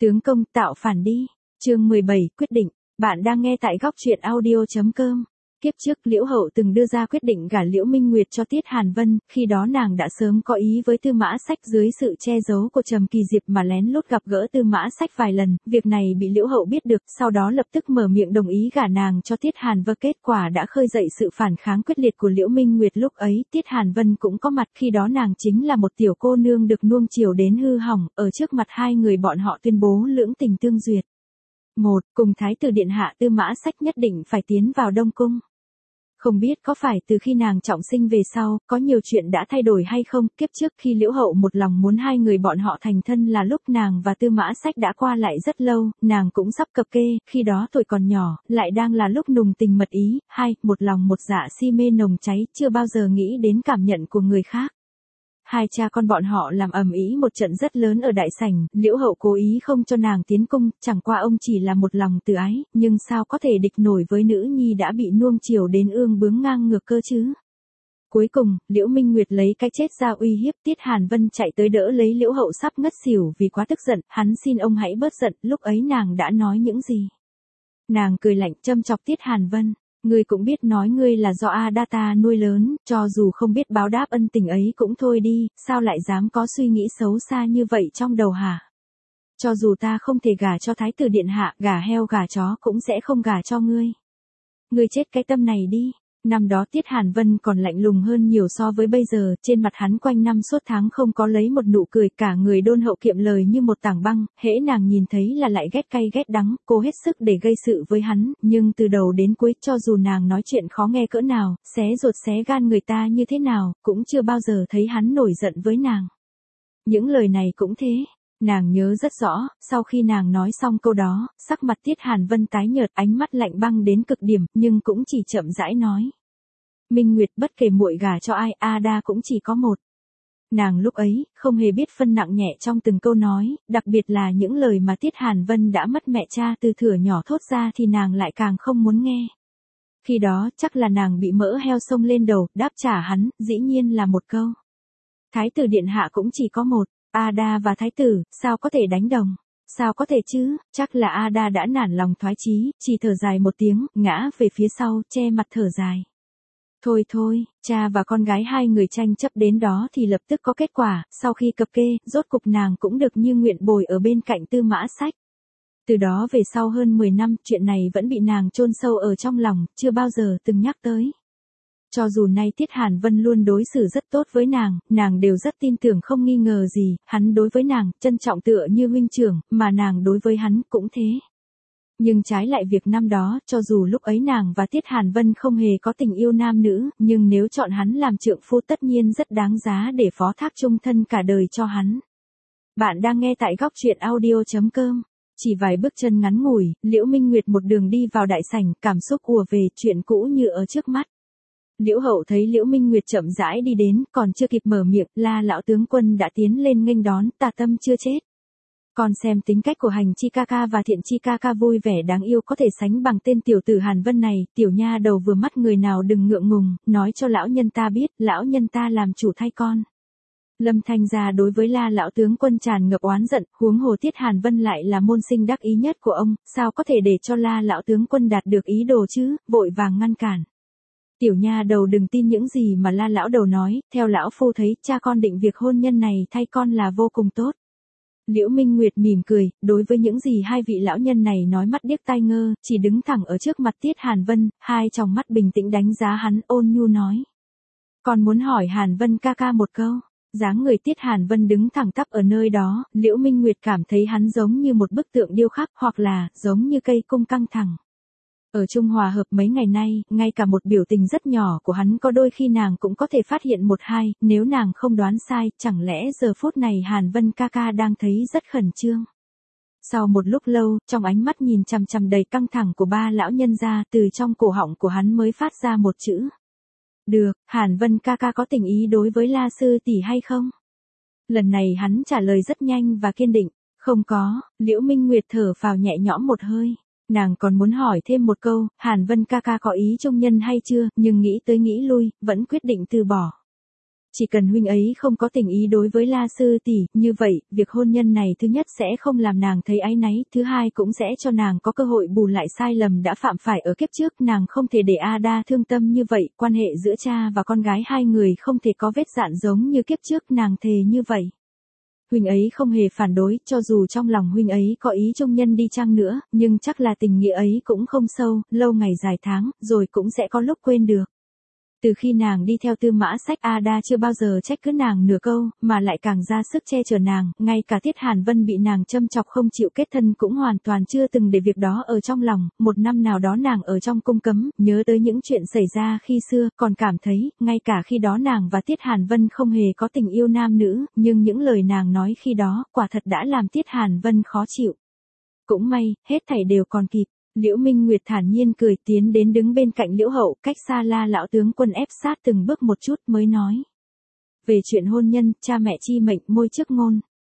Tướng công tạo phản đi. Chương 17 quyết định. Bạn đang nghe tại góc truyện audio.com. Kiếp trước Liễu Hậu từng đưa ra quyết định gả Liễu Minh Nguyệt cho Tiết Hàn Vân, khi đó nàng đã sớm có ý với Tư Mã Sách, dưới sự che giấu của Trầm Kỳ Diệp mà lén lút gặp gỡ Tư Mã Sách vài lần, việc này bị Liễu Hậu biết được, sau đó lập tức mở miệng đồng ý gả nàng cho Tiết Hàn Vân, kết quả đã khơi dậy sự phản kháng quyết liệt của Liễu Minh Nguyệt. Lúc ấy Tiết Hàn Vân cũng có mặt, khi đó nàng chính là một tiểu cô nương được nuông chiều đến hư hỏng, ở trước mặt hai người bọn họ tuyên bố lưỡng tình tương duyệt. Cùng Thái tử điện hạ Tư Mã Sách nhất định phải tiến vào Đông Cung. Không biết có phải từ khi nàng trọng sinh về sau, có nhiều chuyện đã thay đổi hay không, kiếp trước khi Liễu Hậu một lòng muốn hai người bọn họ thành thân là lúc nàng và Tư Mã Sách đã qua lại rất lâu, nàng cũng sắp cập kê, khi đó tuổi còn nhỏ, lại đang là lúc nùng tình mật ý, một lòng một dạ si mê nồng cháy, chưa bao giờ nghĩ đến cảm nhận của người khác. Hai cha con bọn họ làm ầm ĩ một trận rất lớn ở đại sảnh, Liễu Hậu cố ý không cho nàng tiến cung, chẳng qua ông chỉ là một lòng từ ái, nhưng sao có thể địch nổi với nữ nhi đã bị nuông chiều đến ương bướng ngang ngược cơ chứ. Cuối cùng, Liễu Minh Nguyệt lấy cái chết ra uy hiếp, Tiết Hàn Vân chạy tới đỡ lấy Liễu Hậu sắp ngất xỉu vì quá tức giận, hắn xin ông hãy bớt giận, lúc ấy nàng đã nói những gì. Nàng cười lạnh châm chọc Tiết Hàn Vân. Ngươi cũng biết nói ngươi là do Adata nuôi lớn, cho dù không biết báo đáp ân tình ấy cũng thôi đi, sao lại dám có suy nghĩ xấu xa như vậy trong đầu hả? Cho dù ta không thể gả cho Thái tử điện hạ, gả heo gả chó cũng sẽ không gả cho ngươi. Ngươi chết cái tâm này đi. Năm đó Tiết Hàn Vân còn lạnh lùng hơn nhiều so với bây giờ, trên mặt hắn quanh năm suốt tháng không có lấy một nụ cười, cả người đôn hậu kiệm lời như một tảng băng, hễ nàng nhìn thấy là lại ghét cay ghét đắng, cố hết sức để gây sự với hắn, nhưng từ đầu đến cuối cho dù nàng nói chuyện khó nghe cỡ nào, xé ruột xé gan người ta như thế nào, cũng chưa bao giờ thấy hắn nổi giận với nàng. Những lời này cũng thế. Nàng nhớ rất rõ, sau khi nàng nói xong câu đó, sắc mặt Tiết Hàn Vân tái nhợt, ánh mắt lạnh băng đến cực điểm, nhưng cũng chỉ chậm rãi nói. Minh Nguyệt, bất kể muội gả cho ai, Ada cũng chỉ có một. Nàng lúc ấy, không hề biết phân nặng nhẹ trong từng câu nói, đặc biệt là những lời mà Tiết Hàn Vân đã mất mẹ cha từ thuở nhỏ thốt ra thì nàng lại càng không muốn nghe. Khi đó, chắc là nàng bị mỡ heo xông lên đầu, đáp trả hắn, dĩ nhiên là một câu. Thái tử điện hạ cũng chỉ có một. Ada và Thái tử, sao có thể đánh đồng? Sao có thể chứ? Chắc là Ada đã nản lòng thoái chí, chỉ thở dài một tiếng, ngã về phía sau, che mặt thở dài. Thôi, cha và con gái hai người tranh chấp đến đó thì lập tức có kết quả, sau khi cập kê, rốt cục nàng cũng được như nguyện bồi ở bên cạnh Tư Mã Sách. Từ đó về sau hơn 10 năm, chuyện này vẫn bị nàng chôn sâu ở trong lòng, chưa bao giờ từng nhắc tới. Cho dù nay Tiết Hàn Vân luôn đối xử rất tốt với nàng đều rất tin tưởng không nghi ngờ gì, hắn đối với nàng, trân trọng tựa như huynh trưởng, mà nàng đối với hắn cũng thế. Nhưng trái lại việc năm đó, cho dù lúc ấy nàng và Tiết Hàn Vân không hề có tình yêu nam nữ, nhưng nếu chọn hắn làm trượng phu tất nhiên rất đáng giá để phó thác chung thân cả đời cho hắn. Bạn đang nghe tại góc truyện audio.com. Chỉ vài bước chân ngắn ngủi, Liễu Minh Nguyệt một đường đi vào đại sảnh, cảm xúc ùa về, chuyện cũ như ở trước mắt. Liễu Hậu thấy Liễu Minh Nguyệt chậm rãi đi đến, còn chưa kịp mở miệng, La lão tướng quân đã tiến lên nghênh đón, Tà Tâm chưa chết. Còn xem tính cách của Hành Chi ca ca và Thiện Chi ca ca vui vẻ đáng yêu có thể sánh bằng tên tiểu tử Hàn Vân này, tiểu nha đầu vừa mắt người nào đừng ngượng ngùng, nói cho lão nhân ta biết, lão nhân ta làm chủ thay con. Lâm Thanh gia đối với La lão tướng quân tràn ngập oán giận, huống hồ Tiết Hàn Vân lại là môn sinh đắc ý nhất của ông, sao có thể để cho La lão tướng quân đạt được ý đồ chứ, vội vàng ngăn cản. Tiểu nha đầu đừng tin những gì mà La lão đầu nói, theo lão phu thấy cha con định việc hôn nhân này thay con là vô cùng tốt. Liễu Minh Nguyệt mỉm cười, đối với những gì hai vị lão nhân này nói mắt điếc tai ngơ, chỉ đứng thẳng ở trước mặt Tiết Hàn Vân, hai tròng mắt bình tĩnh đánh giá hắn, ôn nhu nói. Còn muốn hỏi Hàn Vân ca ca một câu. Dáng người Tiết Hàn Vân đứng thẳng tắp ở nơi đó, Liễu Minh Nguyệt cảm thấy hắn giống như một bức tượng điêu khắc, hoặc là giống như cây cung căng thẳng. Ở Trung Hòa Hợp mấy ngày nay, ngay cả một biểu tình rất nhỏ của hắn có đôi khi nàng cũng có thể phát hiện một hai, nếu nàng không đoán sai, chẳng lẽ giờ phút này Hàn Vân ca ca đang thấy rất khẩn trương. Sau một lúc lâu, trong ánh mắt nhìn chằm chằm đầy căng thẳng của ba lão nhân ra, từ trong cổ họng của hắn mới phát ra một chữ. Được, Hàn Vân ca ca có tình ý đối với La sư tỷ hay không? Lần này hắn trả lời rất nhanh và kiên định, không có, Liễu Minh Nguyệt thở phào nhẹ nhõm một hơi. Nàng còn muốn hỏi thêm một câu, Hàn Vân ca ca có ý trung nhân hay chưa, nhưng nghĩ tới nghĩ lui, vẫn quyết định từ bỏ. Chỉ cần huynh ấy không có tình ý đối với La sư tỷ, như vậy, việc hôn nhân này thứ nhất sẽ không làm nàng thấy áy náy, thứ hai cũng sẽ cho nàng có cơ hội bù lại sai lầm đã phạm phải ở kiếp trước, nàng không thể để Ada thương tâm như vậy, quan hệ giữa cha và con gái hai người không thể có vết dạn giống như kiếp trước, nàng thề như vậy. Huynh ấy không hề phản đối, cho dù trong lòng huynh ấy có ý trung nhân đi chăng nữa, nhưng chắc là tình nghĩa ấy cũng không sâu, lâu ngày dài tháng, rồi cũng sẽ có lúc quên được. Từ khi nàng đi theo Tư Mã Sách, Ada chưa bao giờ trách cứ nàng nửa câu, mà lại càng ra sức che chở nàng, ngay cả Tiết Hàn Vân bị nàng châm chọc không chịu kết thân cũng hoàn toàn chưa từng để việc đó ở trong lòng. Một năm nào đó nàng ở trong cung cấm, nhớ tới những chuyện xảy ra khi xưa, còn cảm thấy, ngay cả khi đó nàng và Tiết Hàn Vân không hề có tình yêu nam nữ, nhưng những lời nàng nói khi đó, quả thật đã làm Tiết Hàn Vân khó chịu. Cũng may, hết thảy đều còn kịp. Liễu Minh Nguyệt thản nhiên cười tiến đến đứng bên cạnh Liễu Hậu, cách xa La lão tướng quân ép sát từng bước một chút mới nói. Về chuyện hôn nhân, cha mẹ chi mệnh môi trước ngôn.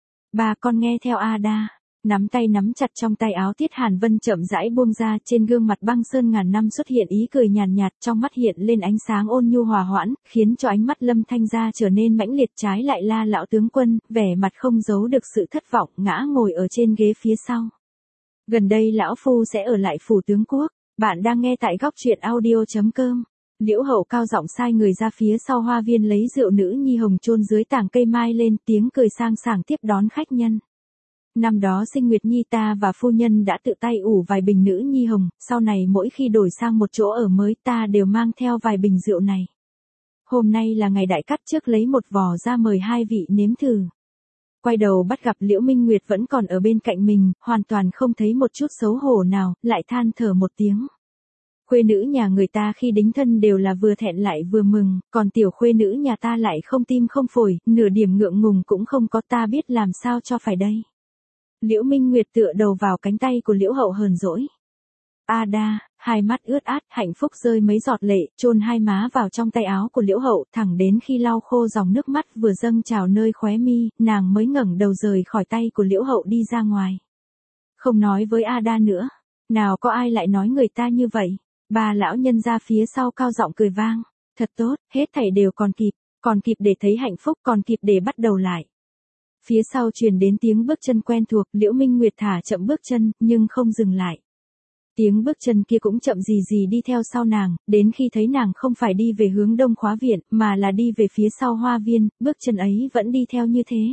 Bà con nghe theo Ada. Nắm tay nắm chặt trong tay áo Tiết Hàn Vân chậm rãi buông ra, trên gương mặt băng sơn ngàn năm xuất hiện ý cười nhàn nhạt, trong mắt hiện lên ánh sáng ôn nhu hòa hoãn, khiến cho ánh mắt Lâm Thanh Gia trở nên mãnh liệt. Trái lại La lão tướng quân, vẻ mặt không giấu được sự thất vọng, ngã ngồi ở trên ghế phía sau. Gần đây lão phu sẽ ở lại phủ tướng quốc. Bạn đang nghe tại góc truyện audio.com. Liễu Hậu cao giọng sai người ra phía sau hoa viên lấy rượu nữ nhi hồng chôn dưới tảng cây mai lên, tiếng cười sang sảng tiếp đón khách nhân. Năm đó Sinh Nguyệt Nhi ta và phu nhân đã tự tay ủ vài bình nữ nhi hồng, sau này mỗi khi đổi sang một chỗ ở mới ta đều mang theo vài bình rượu này. Hôm nay là ngày đại cắt, trước lấy một vò ra mời hai vị nếm thử. Quay đầu bắt gặp Liễu Minh Nguyệt vẫn còn ở bên cạnh mình, hoàn toàn không thấy một chút xấu hổ nào, lại than thở một tiếng. Khuê nữ nhà người ta khi đính thân đều là vừa thẹn lại vừa mừng, còn tiểu khuê nữ nhà ta lại không tim không phổi, nửa điểm ngượng ngùng cũng không có, ta biết làm sao cho phải đây. Liễu Minh Nguyệt tựa đầu vào cánh tay của Liễu Hậu hờn dỗi. Ada, hai mắt ướt át, hạnh phúc rơi mấy giọt lệ, chôn hai má vào trong tay áo của Liễu Hậu, thẳng đến khi lau khô dòng nước mắt vừa dâng trào nơi khóe mi, nàng mới ngẩng đầu rời khỏi tay của Liễu Hậu đi ra ngoài. Không nói với Ada nữa, nào có ai lại nói người ta như vậy. Ba lão nhân ra phía sau cao giọng cười vang, thật tốt, hết thảy đều còn kịp để thấy hạnh phúc, còn kịp để bắt đầu lại. Phía sau truyền đến tiếng bước chân quen thuộc, Liễu Minh Nguyệt thả chậm bước chân, nhưng không dừng lại. Tiếng bước chân kia cũng chậm gì gì đi theo sau nàng, đến khi thấy nàng không phải đi về hướng đông khóa viện, mà là đi về phía sau hoa viên, bước chân ấy vẫn đi theo như thế.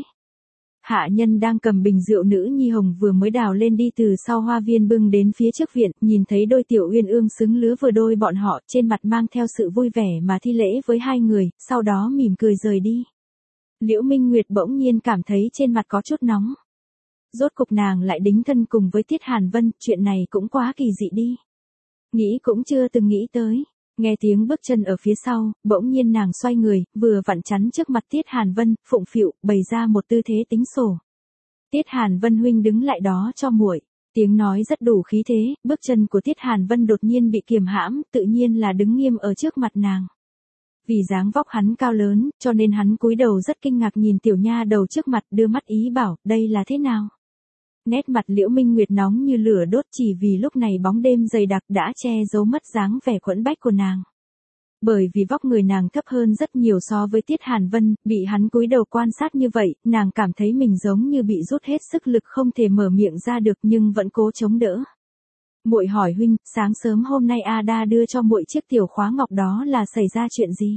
Hạ nhân đang cầm bình rượu nữ nhi hồng vừa mới đào lên đi từ sau hoa viên bưng đến phía trước viện, nhìn thấy đôi tiểu uyên ương xứng lứa vừa đôi bọn họ, trên mặt mang theo sự vui vẻ mà thi lễ với hai người, sau đó mỉm cười rời đi. Liễu Minh Nguyệt bỗng nhiên cảm thấy trên mặt có chút nóng. Rốt cục nàng lại đính thân cùng với Tiết Hàn Vân, chuyện này cũng quá kỳ dị đi. Nghĩ cũng chưa từng nghĩ tới. Nghe tiếng bước chân ở phía sau, bỗng nhiên nàng xoay người, vừa vặn chắn trước mặt Tiết Hàn Vân, phụng phịu, bày ra một tư thế tính sổ. Tiết Hàn Vân huynh đứng lại đó cho muội. Tiếng nói rất đủ khí thế, bước chân của Tiết Hàn Vân đột nhiên bị kiềm hãm, tự nhiên là đứng nghiêm ở trước mặt nàng. Vì dáng vóc hắn cao lớn, cho nên hắn cúi đầu rất kinh ngạc nhìn tiểu nha đầu trước mặt, đưa mắt ý bảo, đây là thế nào? Nét mặt Liễu Minh Nguyệt nóng như lửa đốt, chỉ vì lúc này bóng đêm dày đặc đã che giấu mất dáng vẻ quẫn bách của nàng. Bởi vì vóc người nàng thấp hơn rất nhiều so với Tiết Hàn Vân, bị hắn cúi đầu quan sát như vậy, nàng cảm thấy mình giống như bị rút hết sức lực không thể mở miệng ra được nhưng vẫn cố chống đỡ. Muội hỏi huynh, sáng sớm hôm nay Ada đưa cho muội chiếc tiểu khóa ngọc đó là xảy ra chuyện gì?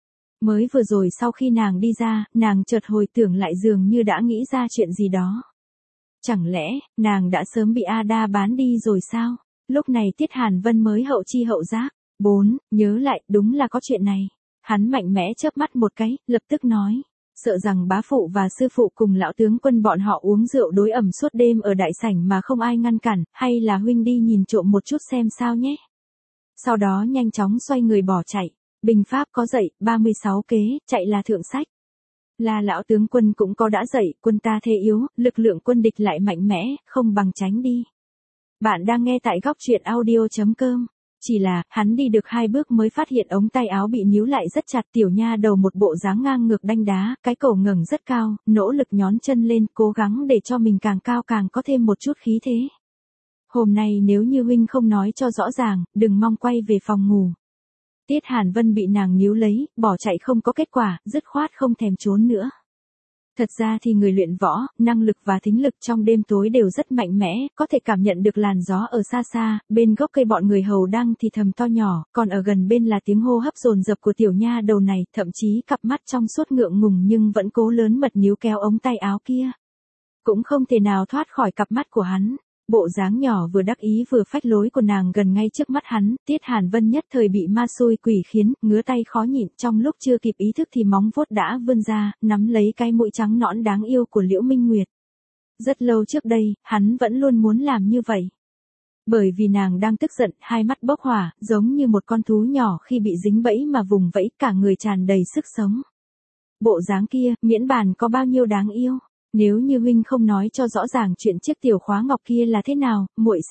Mới vừa rồi sau khi nàng đi ra, nàng chợt hồi tưởng lại dường như đã nghĩ ra chuyện gì đó. Chẳng lẽ, nàng đã sớm bị Ada bán đi rồi sao? Lúc này Tiết Hàn Vân mới hậu chi hậu giác. 4, nhớ lại, đúng là có chuyện này. Hắn mạnh mẽ chớp mắt một cái, lập tức nói. Sợ rằng bá phụ và sư phụ cùng lão tướng quân bọn họ uống rượu đối ẩm suốt đêm ở đại sảnh mà không ai ngăn cản, hay là huynh đi nhìn trộm một chút xem sao nhé. Sau đó nhanh chóng xoay người bỏ chạy. Bình pháp có dạy, 36 kế, chạy là thượng sách. Là lão tướng quân cũng có đã dạy, quân ta thế yếu, lực lượng quân địch lại mạnh mẽ, không bằng tránh đi. Bạn đang nghe tại góc truyện audio.com. Chỉ là, hắn đi được 2 bước mới phát hiện ống tay áo bị níu lại rất chặt, tiểu nha đầu một bộ dáng ngang ngược đanh đá, cái cổ ngẩng rất cao, nỗ lực nhón chân lên, cố gắng để cho mình càng cao càng có thêm một chút khí thế. Hôm nay nếu như huynh không nói cho rõ ràng, đừng mong quay về phòng ngủ. Tiết Hàn Vân bị nàng níu lấy, bỏ chạy không có kết quả, dứt khoát không thèm trốn nữa. Thật ra thì người luyện võ, năng lực và thính lực trong đêm tối đều rất mạnh mẽ, có thể cảm nhận được làn gió ở xa xa, bên gốc cây bọn người hầu đang thì thầm to nhỏ, còn ở gần bên là tiếng hô hấp dồn dập của tiểu nha đầu này, thậm chí cặp mắt trong suốt ngượng ngùng nhưng vẫn cố lớn mật níu kéo ống tay áo kia. Cũng không thể nào thoát khỏi cặp mắt của hắn. Bộ dáng nhỏ vừa đắc ý vừa phách lối của nàng gần ngay trước mắt hắn, Tiết Hàn Vân nhất thời bị ma xui quỷ khiến, ngứa tay khó nhịn, trong lúc chưa kịp ý thức thì móng vuốt đã vươn ra, nắm lấy cái mũi trắng nõn đáng yêu của Liễu Minh Nguyệt. Rất lâu trước đây, hắn vẫn luôn muốn làm như vậy. Bởi vì nàng đang tức giận, hai mắt bốc hỏa, giống như một con thú nhỏ khi bị dính bẫy mà vùng vẫy, cả người tràn đầy sức sống. Bộ dáng kia, miễn bàn có bao nhiêu đáng yêu. Nếu như huynh không nói cho rõ ràng chuyện chiếc tiểu khóa ngọc kia là thế nào,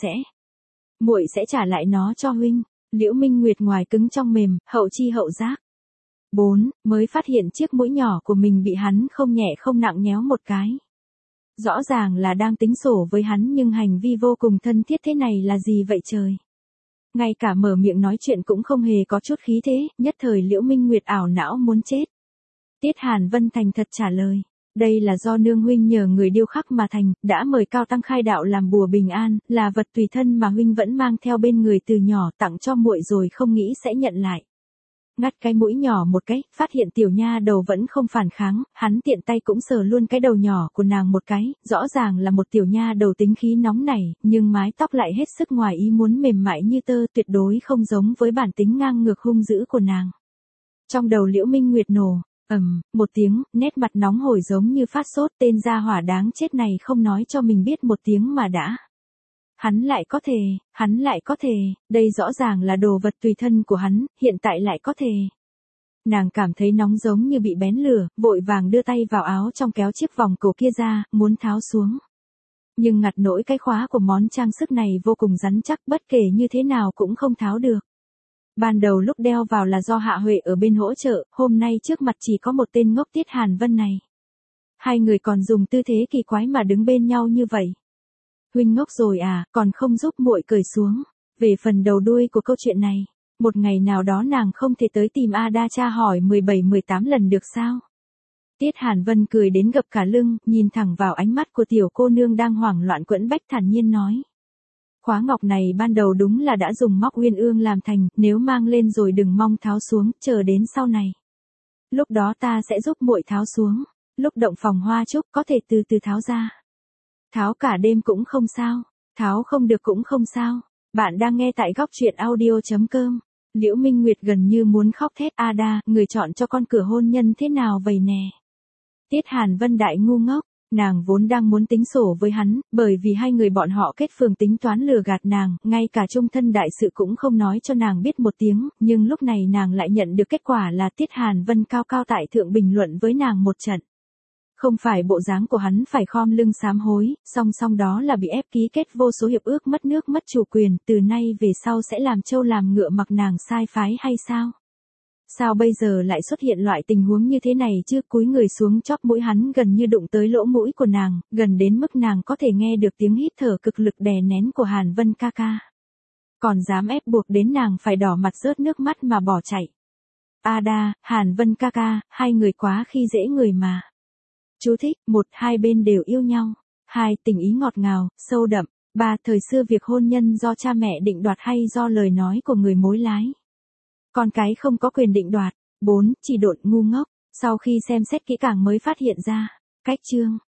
muội sẽ trả lại nó cho huynh. Liễu Minh Nguyệt ngoài cứng trong mềm, hậu chi hậu giác. 4. Mới phát hiện chiếc mũi nhỏ của mình bị hắn không nhẹ không nặng nhéo một cái. Rõ ràng là đang tính sổ với hắn nhưng hành vi vô cùng thân thiết thế này là gì vậy trời? Ngay cả mở miệng nói chuyện cũng không hề có chút khí thế, nhất thời Liễu Minh Nguyệt ảo não muốn chết. Tiết Hàn Vân thành thật trả lời. Đây là do nương huynh nhờ người điêu khắc mà thành, đã mời cao tăng khai đạo làm bùa bình an, là vật tùy thân mà huynh vẫn mang theo bên người từ nhỏ, tặng cho muội rồi không nghĩ sẽ nhận lại. Ngắt cái mũi nhỏ một cái, phát hiện tiểu nha đầu vẫn không phản kháng, hắn tiện tay cũng sờ luôn cái đầu nhỏ của nàng một cái, rõ ràng là một tiểu nha đầu tính khí nóng nảy, nhưng mái tóc lại hết sức ngoài ý muốn mềm mại như tơ, tuyệt đối không giống với bản tính ngang ngược hung dữ của nàng. Trong đầu Liễu Minh Nguyệt nổ. Một tiếng, nét mặt nóng hổi giống như phát sốt, tên gia hỏa đáng chết này không nói cho mình biết một tiếng mà đã. Hắn lại có thể, đây rõ ràng là đồ vật tùy thân của hắn, hiện tại lại có thể. Nàng cảm thấy nóng giống như bị bén lửa, vội vàng đưa tay vào áo trong kéo chiếc vòng cổ kia ra, muốn tháo xuống. Nhưng ngặt nỗi cái khóa của món trang sức này vô cùng rắn chắc, bất kể như thế nào cũng không tháo được. Ban đầu lúc đeo vào là do Hạ Huệ ở bên hỗ trợ, hôm nay trước mặt chỉ có một tên ngốc Tiết Hàn Vân này. Hai người còn dùng tư thế kỳ quái mà đứng bên nhau như vậy. Huynh ngốc rồi à, còn không giúp muội cởi xuống. Về phần đầu đuôi của câu chuyện này, một ngày nào đó nàng không thể tới tìm Ada tra hỏi 17-18 lần được sao? Tiết Hàn Vân cười đến gập cả lưng, nhìn thẳng vào ánh mắt của tiểu cô nương đang hoảng loạn quẫn bách thản nhiên nói. Khóa ngọc này ban đầu đúng là đã dùng móc uyên ương làm thành, nếu mang lên rồi đừng mong tháo xuống, chờ đến sau này. Lúc đó ta sẽ giúp muội tháo xuống, lúc động phòng hoa trúc có thể từ từ tháo ra. Tháo cả đêm cũng không sao, tháo không được cũng không sao. Bạn đang nghe tại góc truyện audio.com. Liễu Minh Nguyệt gần như muốn khóc thét. Ada, người chọn cho con cửa hôn nhân thế nào vậy nè? Tiết Hàn Vân đại ngu ngốc. Nàng vốn đang muốn tính sổ với hắn, bởi vì hai người bọn họ kết phường tính toán lừa gạt nàng, ngay cả chung thân đại sự cũng không nói cho nàng biết một tiếng, nhưng lúc này nàng lại nhận được kết quả là Tiết Hàn Vân cao cao tại thượng bình luận với nàng một trận. Không phải bộ dáng của hắn phải khom lưng sám hối, song song đó là bị ép ký kết vô số hiệp ước mất nước mất chủ quyền, từ nay về sau sẽ làm trâu làm ngựa mặc nàng sai phái hay sao? Sao bây giờ lại xuất hiện loại tình huống như thế này chứ? Cúi người xuống chóp mũi hắn gần như đụng tới lỗ mũi của nàng, gần đến mức nàng có thể nghe được tiếng hít thở cực lực đè nén của Hàn Vân ca ca. Còn dám ép buộc đến nàng phải đỏ mặt rớt nước mắt mà bỏ chạy. Ada, Hàn Vân ca ca, hai người quá khi dễ người mà. Chú thích, 1. Hai bên đều yêu nhau. 2. Tình ý ngọt ngào, sâu đậm. 3. Thời xưa việc hôn nhân do cha mẹ định đoạt hay do lời nói của người mối lái. Con cái không có quyền định đoạt. 4. Chỉ độn ngu ngốc. Sau khi xem xét kỹ càng mới phát hiện ra. Cách chương.